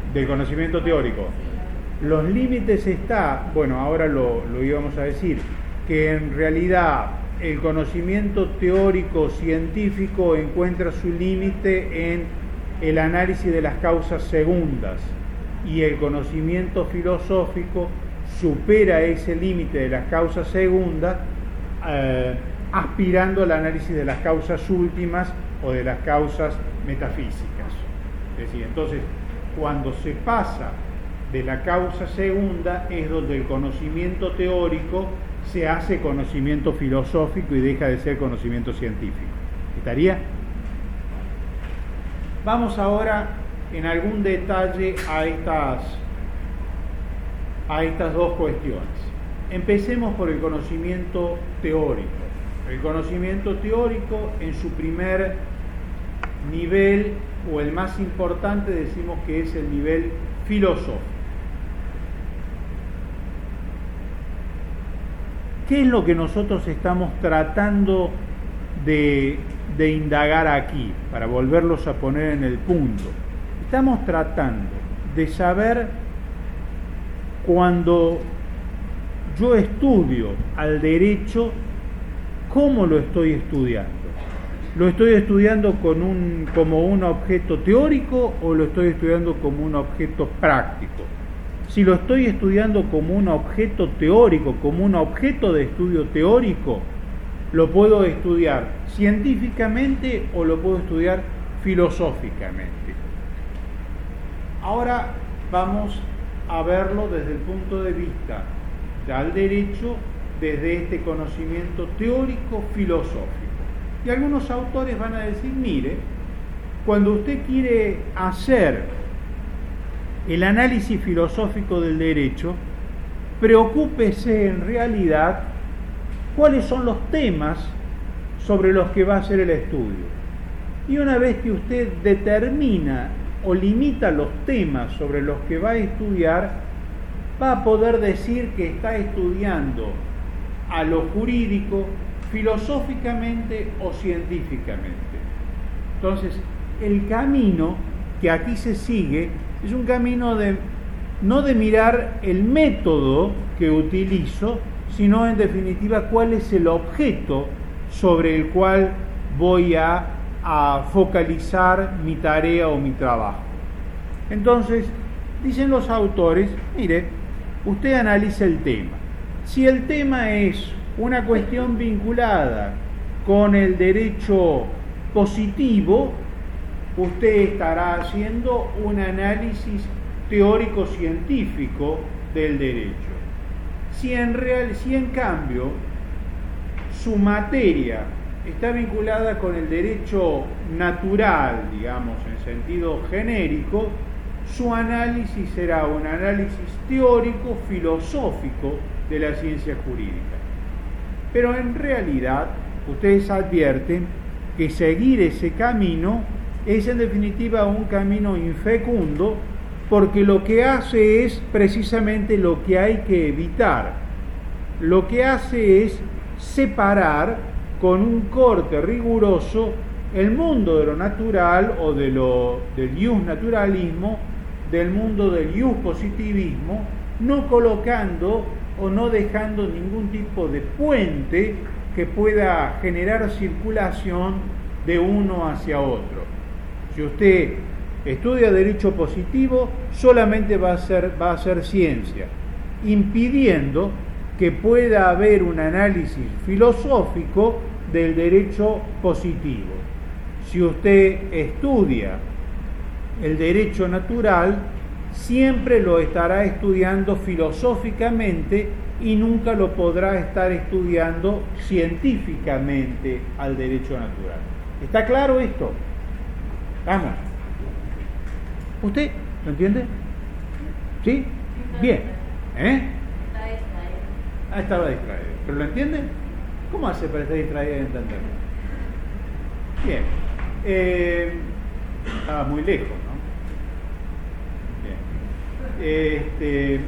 del conocimiento teórico. Los límites está, bueno, ahora lo íbamos a decir, que en realidad el conocimiento teórico científico encuentra su límite en el análisis de las causas segundas, y el conocimiento filosófico supera ese límite de las causas segundas, aspirando al análisis de las causas últimas o de las causas metafísicas. Es decir, entonces, cuando se pasa de la causa segunda es donde el conocimiento teórico se hace conocimiento filosófico y deja de ser conocimiento científico. ¿Estaría? Vamos ahora en algún detalle a estas dos cuestiones. Empecemos por el conocimiento teórico. El conocimiento teórico en su primer nivel, o el más importante, decimos que es el nivel filosófico. ¿Qué es lo que nosotros estamos tratando de indagar aquí, para volverlos a poner en el punto? Estamos tratando de saber, cuando yo estudio al derecho, ¿cómo lo estoy estudiando? ¿Lo estoy estudiando como un objeto teórico o lo estoy estudiando como un objeto práctico? Si lo estoy estudiando como un objeto teórico, como un objeto de estudio teórico, lo puedo estudiar científicamente o lo puedo estudiar filosóficamente. Ahora vamos a verlo desde el punto de vista del derecho, desde este conocimiento teórico filosófico. Y algunos autores van a decir, mire, cuando usted quiere hacer el análisis filosófico del derecho, preocúpese en realidad cuáles son los temas sobre los que va a hacer el estudio. Y una vez que usted determina o limita los temas sobre los que va a estudiar, va a poder decir que está estudiando a lo jurídico filosóficamente o científicamente. Entonces, el camino que aquí se sigue es un camino no de mirar el método que utilizo, sino en definitiva cuál es el objeto sobre el cual voy a focalizar mi tarea o mi trabajo. Entonces, dicen los autores, mire, usted analiza el tema. Si el tema es una cuestión vinculada con el derecho positivo, usted estará haciendo un análisis teórico-científico del derecho. Si en cambio su materia está vinculada con el derecho natural, digamos, en sentido genérico, su análisis será un análisis teórico-filosófico de la ciencia jurídica. Pero en realidad, ustedes advierten que seguir ese camino es en definitiva un camino infecundo, porque lo que hace es precisamente lo que hay que evitar. Lo que hace es separar con un corte riguroso el mundo de lo natural o del ius naturalismo del mundo del ius positivismo, no colocando o no dejando ningún tipo de puente que pueda generar circulación de uno hacia otro. Si usted estudia derecho positivo, solamente va a ser ciencia, impidiendo que pueda haber un análisis filosófico del derecho positivo. Si usted estudia el derecho natural, siempre lo estará estudiando filosóficamente y nunca lo podrá estar estudiando científicamente al derecho natural. ¿Está claro esto? Vamos. ¿Usted lo entiende? ¿Sí? Bien. Estaba distraído. ¿Pero lo entiende? ¿Cómo hace para estar distraído y entenderlo? Bien. Estaba muy lejos, ¿no? Bien.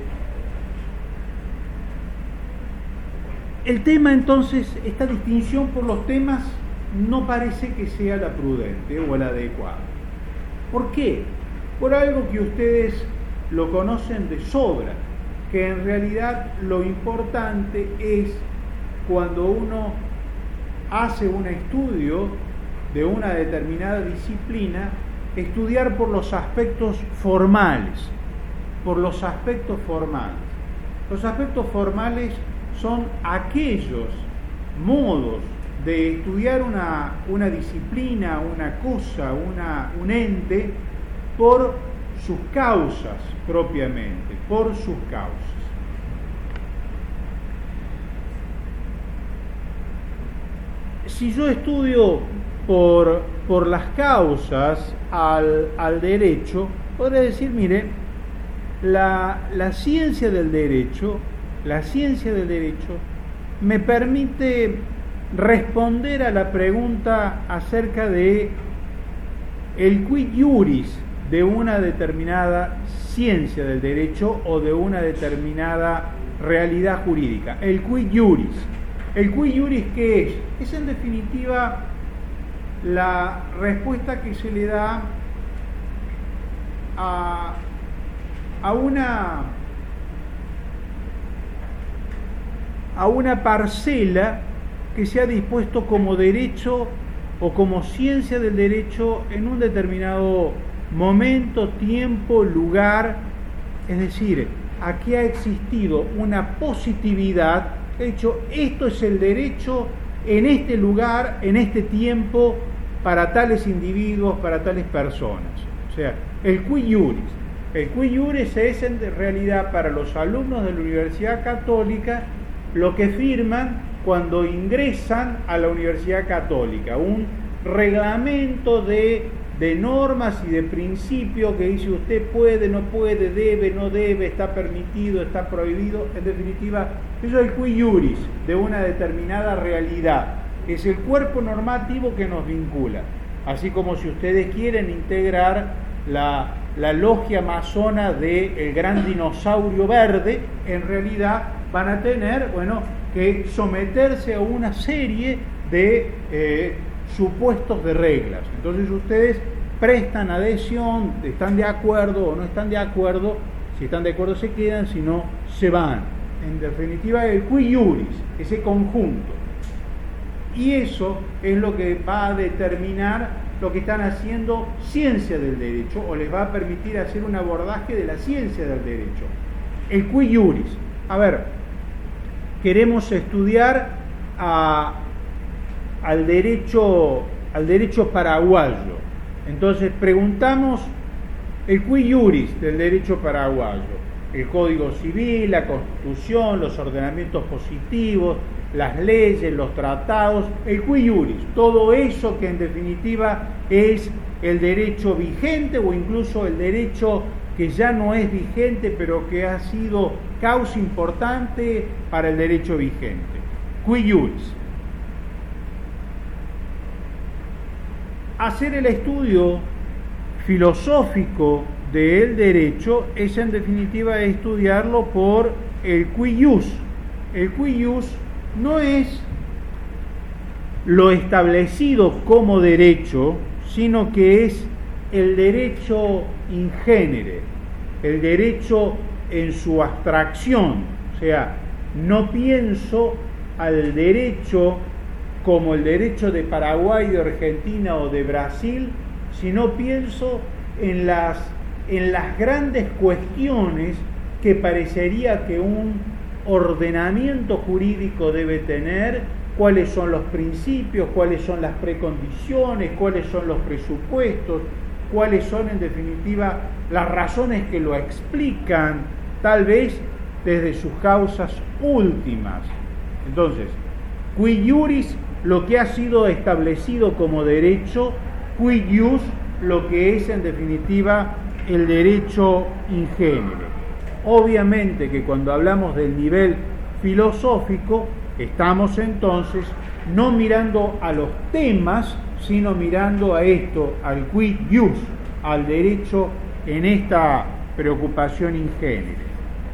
El tema, entonces, esta distinción por los temas no parece que sea la prudente o la adecuada. ¿Por qué? por algo que ustedes lo conocen de sobra, que en realidad lo importante es cuando uno hace un estudio de una determinada disciplina, estudiar por los aspectos formales, por los aspectos formales. Los aspectos formales son aquellos modos de estudiar una disciplina, una cosa, un ente, por sus causas propiamente, por sus causas. Si yo estudio por las causas al derecho, podría decir, mire, la ciencia del derecho me permite responder a la pregunta acerca de el quid iuris de una determinada ciencia del derecho o de una determinada realidad jurídica. El quid iuris. ¿El quid iuris qué es? Es en definitiva la respuesta que se le da a una parcela que se ha dispuesto como derecho o como ciencia del derecho en un determinado momento, tiempo, lugar. Es decir, aquí ha existido una positividad, he dicho, esto es el derecho en este lugar, en este tiempo, para tales individuos, para tales personas. O sea, el quid iuris. El quid iuris es en realidad para los alumnos de la Universidad Católica lo que firman cuando ingresan a la Universidad Católica, un reglamento de normas y de principios que dice usted puede, no puede, debe, no debe, está permitido, está prohibido. En definitiva, eso es el quid iuris de una determinada realidad. Es el cuerpo normativo que nos vincula. Así como si ustedes quieren integrar la logia masona del gran dinosaurio verde, en realidad van a tener, que someterse a una serie de supuestos de reglas. Entonces ustedes prestan adhesión, están de acuerdo o no están de acuerdo. Si están de acuerdo se quedan, si no se van. En definitiva, el quid iuris, ese conjunto. Y eso es lo que va a determinar lo que están haciendo ciencia del derecho, o les va a permitir hacer un abordaje de la ciencia del derecho. El quid iuris. A ver, queremos estudiar al derecho paraguayo. Entonces preguntamos el quid iuris del derecho paraguayo. El Código Civil, la Constitución, los ordenamientos positivos, las leyes, los tratados, el quid iuris, todo eso que en definitiva es el derecho vigente o incluso el derecho que ya no es vigente pero que ha sido causa importante para el derecho vigente. Quid iuris. Hacer el estudio filosófico del derecho es en definitiva estudiarlo por el quid ius. El quid ius no es lo establecido como derecho, sino que es el derecho in genere, el derecho en su abstracción. O sea, no pienso al derecho como el derecho de Paraguay, de Argentina o de Brasil, sino pienso en las grandes cuestiones que parecería que un ordenamiento jurídico debe tener, cuáles son los principios, cuáles son las precondiciones, cuáles son los presupuestos, cuáles son en definitiva las razones que lo explican, tal vez desde sus causas últimas. Entonces, quid iuris, lo que ha sido establecido como derecho, quid ius, lo que es en definitiva el derecho in genere. Obviamente que cuando hablamos del nivel filosófico, estamos entonces no mirando a los temas, sino mirando a esto, al quid ius, al derecho en esta preocupación in genere.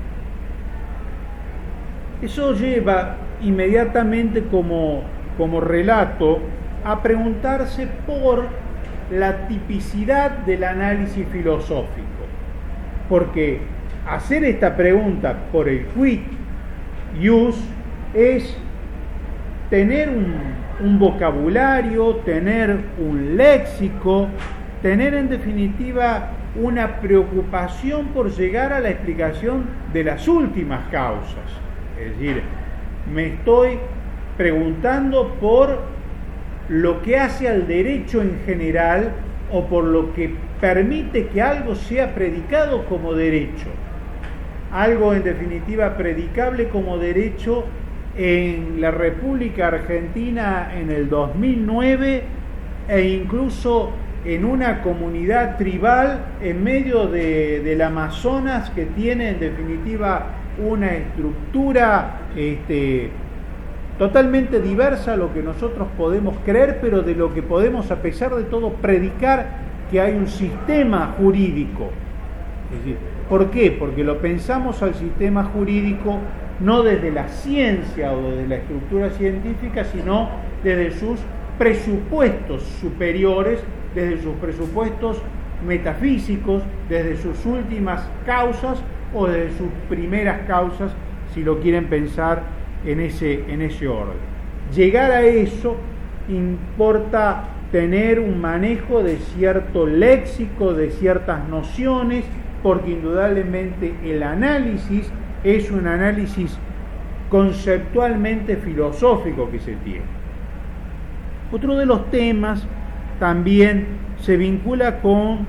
Eso lleva inmediatamente como relato a preguntarse por la tipicidad del análisis filosófico, porque hacer esta pregunta por el quid ius es tener un vocabulario, tener un léxico, tener en definitiva una preocupación por llegar a la explicación de las últimas causas. Es decir, me estoy preguntando por lo que hace al derecho en general o por lo que permite que algo sea predicado como derecho. Algo en definitiva predicable como derecho en la República Argentina en el 2009 e incluso en una comunidad tribal en medio del Amazonas que tiene en definitiva una estructura totalmente diversa a lo que nosotros podemos creer, pero de lo que podemos a pesar de todo predicar que hay un sistema jurídico. Es decir, ¿por qué? Porque lo pensamos al sistema jurídico no desde la ciencia o desde la estructura científica, sino desde sus presupuestos superiores, desde sus presupuestos metafísicos, desde sus últimas causas o desde sus primeras causas, si lo quieren pensar en ese orden. Llegar a eso importa tener un manejo de cierto léxico, de ciertas nociones, porque indudablemente el análisis es un análisis conceptualmente filosófico que se tiene. Otro de los temas también se vincula con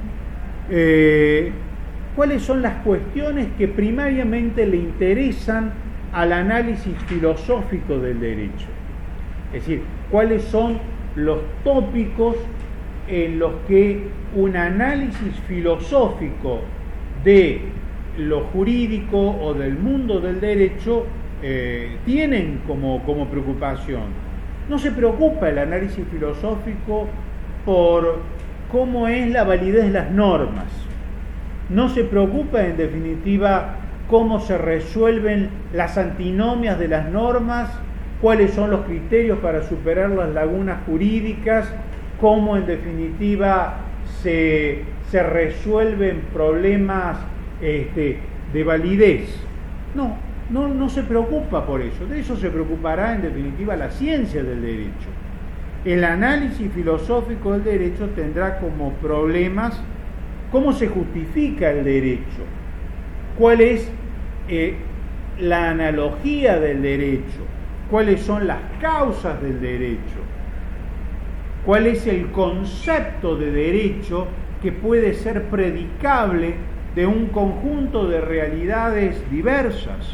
cuáles son las cuestiones que primariamente le interesan al análisis filosófico del derecho. Es decir, cuáles son los tópicos en los que un análisis filosófico de lo jurídico o del mundo del derecho tienen como preocupación. No se preocupa el análisis filosófico por cómo es la validez de las normas. No se preocupa en definitiva cómo se resuelven las antinomias de las normas, cuáles son los criterios para superar las lagunas jurídicas, cómo en definitiva se resuelven problemas de validez. No se preocupa por eso. De eso se preocupará en definitiva la ciencia del derecho. El análisis filosófico del derecho tendrá como problemas cómo se justifica el derecho, cuál es la analogía del derecho, cuáles son las causas del derecho, cuál es el concepto de derecho que puede ser predicable de un conjunto de realidades diversas.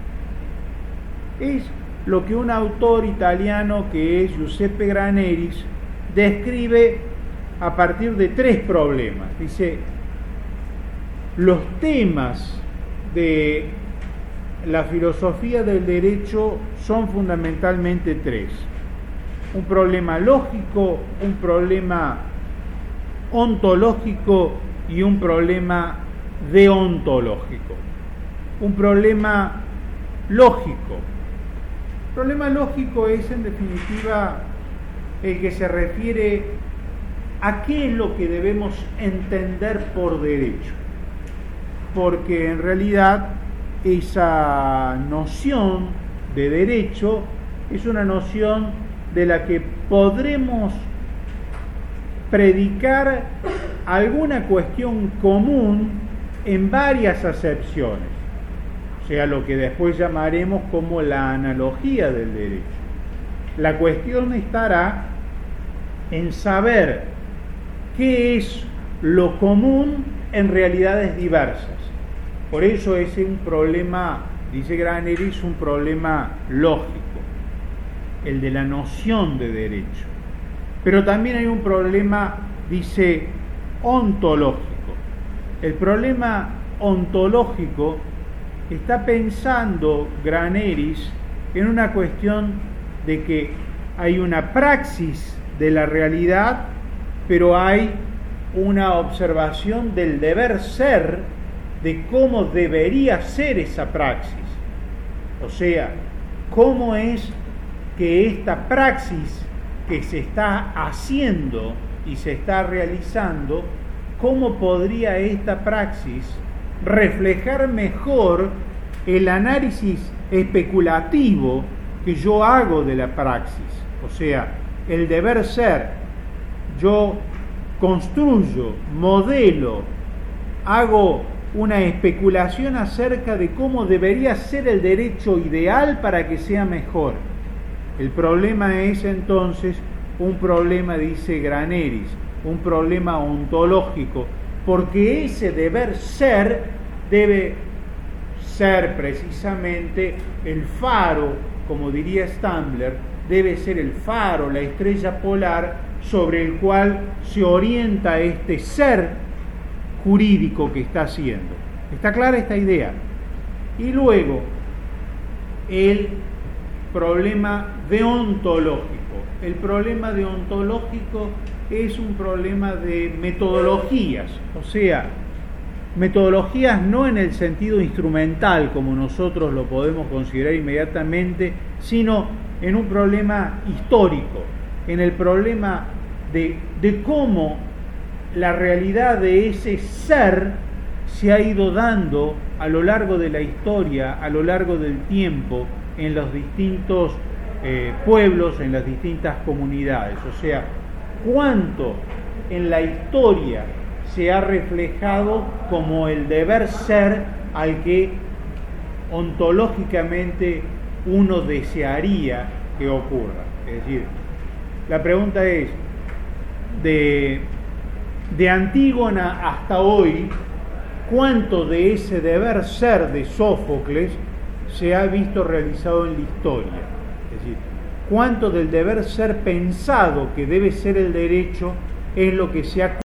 Es lo que un autor italiano que es Giuseppe Graneris describe a partir de tres problemas. Dice, los temas de la filosofía del derecho son fundamentalmente tres: un problema lógico, un problema ontológico y un problema deontológico. Un problema lógico. El problema lógico es en definitiva el que se refiere a qué es lo que debemos entender por derecho, porque en realidad esa noción de derecho es una noción de la que podremos predicar alguna cuestión común en varias acepciones, o sea, lo que después llamaremos como la analogía del derecho. La cuestión estará en saber qué es lo común en realidades diversas. Por eso es un problema, dice Graneris, un problema lógico, el de la noción de derecho. Pero también hay un problema, dice, ontológico. El problema ontológico está pensando Graneris en una cuestión de que hay una praxis de la realidad, pero hay una observación del deber ser, de cómo debería ser esa praxis. O sea, cómo es que esta praxis que se está haciendo y se está realizando, ¿cómo podría esta praxis reflejar mejor el análisis especulativo que yo hago de la praxis? O sea, el deber ser, yo construyo, modelo, hago una especulación acerca de cómo debería ser el derecho ideal para que sea mejor. El problema es entonces un problema, dice Graneris, un problema ontológico, porque ese deber ser debe ser precisamente el faro, como diría Stambler, debe ser el faro, la estrella polar sobre el cual se orienta este ser jurídico que está haciendo. ¿Está clara esta idea? Y luego, el problema deontológico. El problema deontológico es un problema de metodologías, o sea, metodologías no en el sentido instrumental como nosotros lo podemos considerar inmediatamente, sino en un problema histórico, en el problema de cómo la realidad de ese ser se ha ido dando a lo largo de la historia, a lo largo del tiempo, en los distintos pueblos, en las distintas comunidades. O sea, cuánto en la historia se ha reflejado como el deber ser al que ontológicamente uno desearía que ocurra. Es decir, la pregunta es, de Antígona hasta hoy, ¿cuánto de ese deber ser de Sófocles se ha visto realizado en la historia? Es decir, ¿cuánto del deber ser pensado que debe ser el derecho es lo que se ha